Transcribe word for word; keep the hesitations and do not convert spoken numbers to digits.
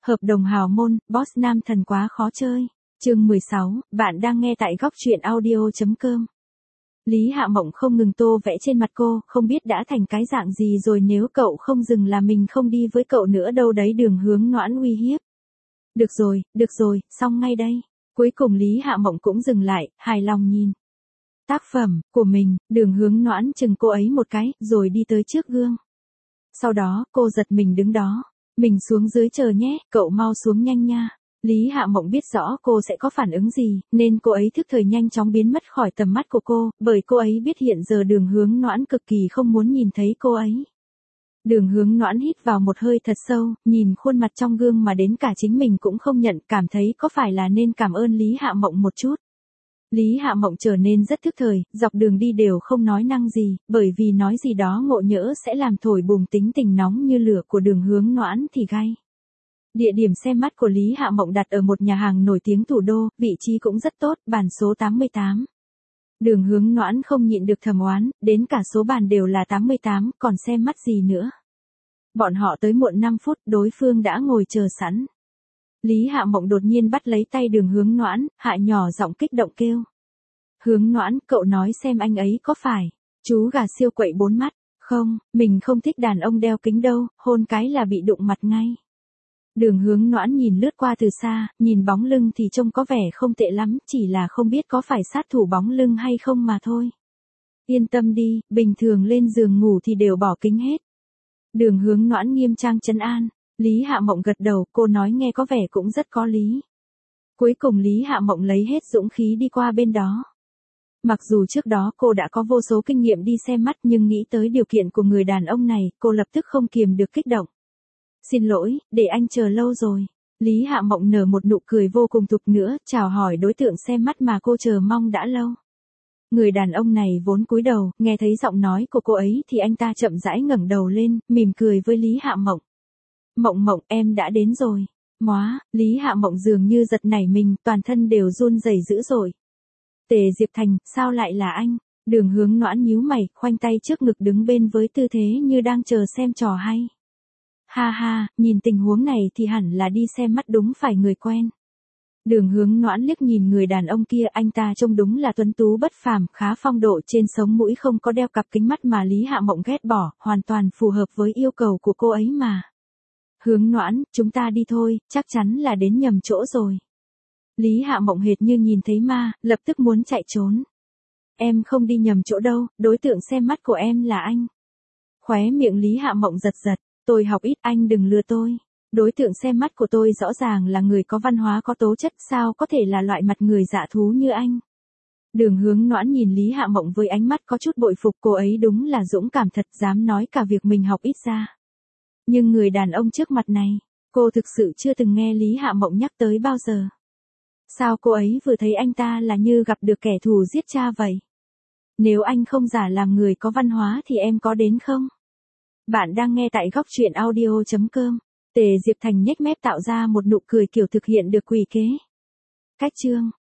Hợp đồng hào môn, boss nam thần quá khó chơi. Chương mười sáu, bạn đang nghe tại góc truyện audio chấm com. Lý Hạ Mộng không ngừng tô vẽ trên mặt cô, không biết đã thành cái dạng gì rồi, nếu cậu không dừng là mình không đi với cậu nữa đâu đấy. Đường Hướng Noãn uy hiếp. Được rồi, được rồi, xong ngay đây. Cuối cùng Lý Hạ Mộng cũng dừng lại, hài lòng nhìn tác phẩm của mình. Đường Hướng Noãn chừng cô ấy một cái, rồi đi tới trước gương. Sau đó, cô giật mình đứng đó. Mình xuống dưới chờ nhé, cậu mau xuống nhanh nha. Lý Hạ Mộng biết rõ cô sẽ có phản ứng gì, nên cô ấy thức thời nhanh chóng biến mất khỏi tầm mắt của cô, bởi cô ấy biết hiện giờ Đường Hướng Noãn cực kỳ không muốn nhìn thấy cô ấy. Đường Hướng Noãn hít vào một hơi thật sâu, nhìn khuôn mặt trong gương mà đến cả chính mình cũng không nhận, cảm thấy có phải là nên cảm ơn Lý Hạ Mộng một chút. Lý Hạ Mộng trở nên rất thức thời, dọc đường đi đều không nói năng gì, bởi vì nói gì đó ngộ nhỡ sẽ làm thổi bùng tính tình nóng như lửa của Đường Hướng Noãn thì gay. Địa điểm xem mắt của Lý Hạ Mộng đặt ở một nhà hàng nổi tiếng thủ đô, vị trí cũng rất tốt, bàn số tám mươi tám. Đường Hướng Noãn không nhịn được thầm oán, đến cả số bàn đều là tám mươi tám, còn xem mắt gì nữa. Bọn họ tới muộn năm phút, đối phương đã ngồi chờ sẵn. Lý Hạ Mộng đột nhiên bắt lấy tay Đường Hướng Noãn, hạ nhỏ giọng kích động kêu. Hướng Noãn, cậu nói xem anh ấy có phải chú gà siêu quậy bốn mắt, không, mình không thích đàn ông đeo kính đâu, hôn cái là bị đụng mặt ngay. Đường Hướng Noãn nhìn lướt qua từ xa, nhìn bóng lưng thì trông có vẻ không tệ lắm, chỉ là không biết có phải sát thủ bóng lưng hay không mà thôi. Yên tâm đi, bình thường lên giường ngủ thì đều bỏ kính hết. Đường Hướng Noãn nghiêm trang trấn an. Lý Hạ Mộng gật đầu, cô nói nghe có vẻ cũng rất có lý. Cuối cùng Lý Hạ Mộng lấy hết dũng khí đi qua bên đó. Mặc dù trước đó cô đã có vô số kinh nghiệm đi xem mắt, nhưng nghĩ tới điều kiện của người đàn ông này, cô lập tức không kiềm được kích động. Xin lỗi, để anh chờ lâu rồi. Lý Hạ Mộng nở một nụ cười vô cùng tục nữa, chào hỏi đối tượng xem mắt mà cô chờ mong đã lâu. Người đàn ông này vốn cúi đầu, nghe thấy giọng nói của cô ấy thì anh ta chậm rãi ngẩng đầu lên, mỉm cười với Lý Hạ Mộng. Mộng Mộng, em đã đến rồi. Móa, Lý Hạ Mộng dường như giật nảy mình, toàn thân đều run rẩy dữ dội. Tề Diệp Thành, sao lại là anh? Đường Hướng Noãn nhíu mày, khoanh tay trước ngực đứng bên với tư thế như đang chờ xem trò hay. Ha ha, nhìn tình huống này thì hẳn là đi xem mắt đúng phải người quen. Đường Hướng Noãn liếc nhìn người đàn ông kia, anh ta trông đúng là tuấn tú bất phàm, khá phong độ, trên sống mũi không có đeo cặp kính mắt mà Lý Hạ Mộng ghét bỏ, hoàn toàn phù hợp với yêu cầu của cô ấy mà. Hướng Noãn, chúng ta đi thôi, chắc chắn là đến nhầm chỗ rồi. Lý Hạ Mộng hệt như nhìn thấy ma, lập tức muốn chạy trốn. Em không đi nhầm chỗ đâu, đối tượng xem mắt của em là anh. Khóe miệng Lý Hạ Mộng giật giật, tôi học ít, anh đừng lừa tôi. Đối tượng xem mắt của tôi rõ ràng là người có văn hóa có tố chất, sao có thể là loại mặt người dạ thú như anh. Đường Hướng Noãn nhìn Lý Hạ Mộng với ánh mắt có chút bội phục, cô ấy đúng là dũng cảm thật, dám nói cả việc mình học ít ra. Nhưng người đàn ông trước mặt này, cô thực sự chưa từng nghe Lý Hạ Mộng nhắc tới bao giờ. Sao cô ấy vừa thấy anh ta là như gặp được kẻ thù giết cha vậy? Nếu anh không giả làm người có văn hóa thì em có đến không? Bạn đang nghe tại góc truyện audio chấm com. Tề Diệp Thành nhếch mép tạo ra một nụ cười kiểu thực hiện được quỷ kế. Cách chương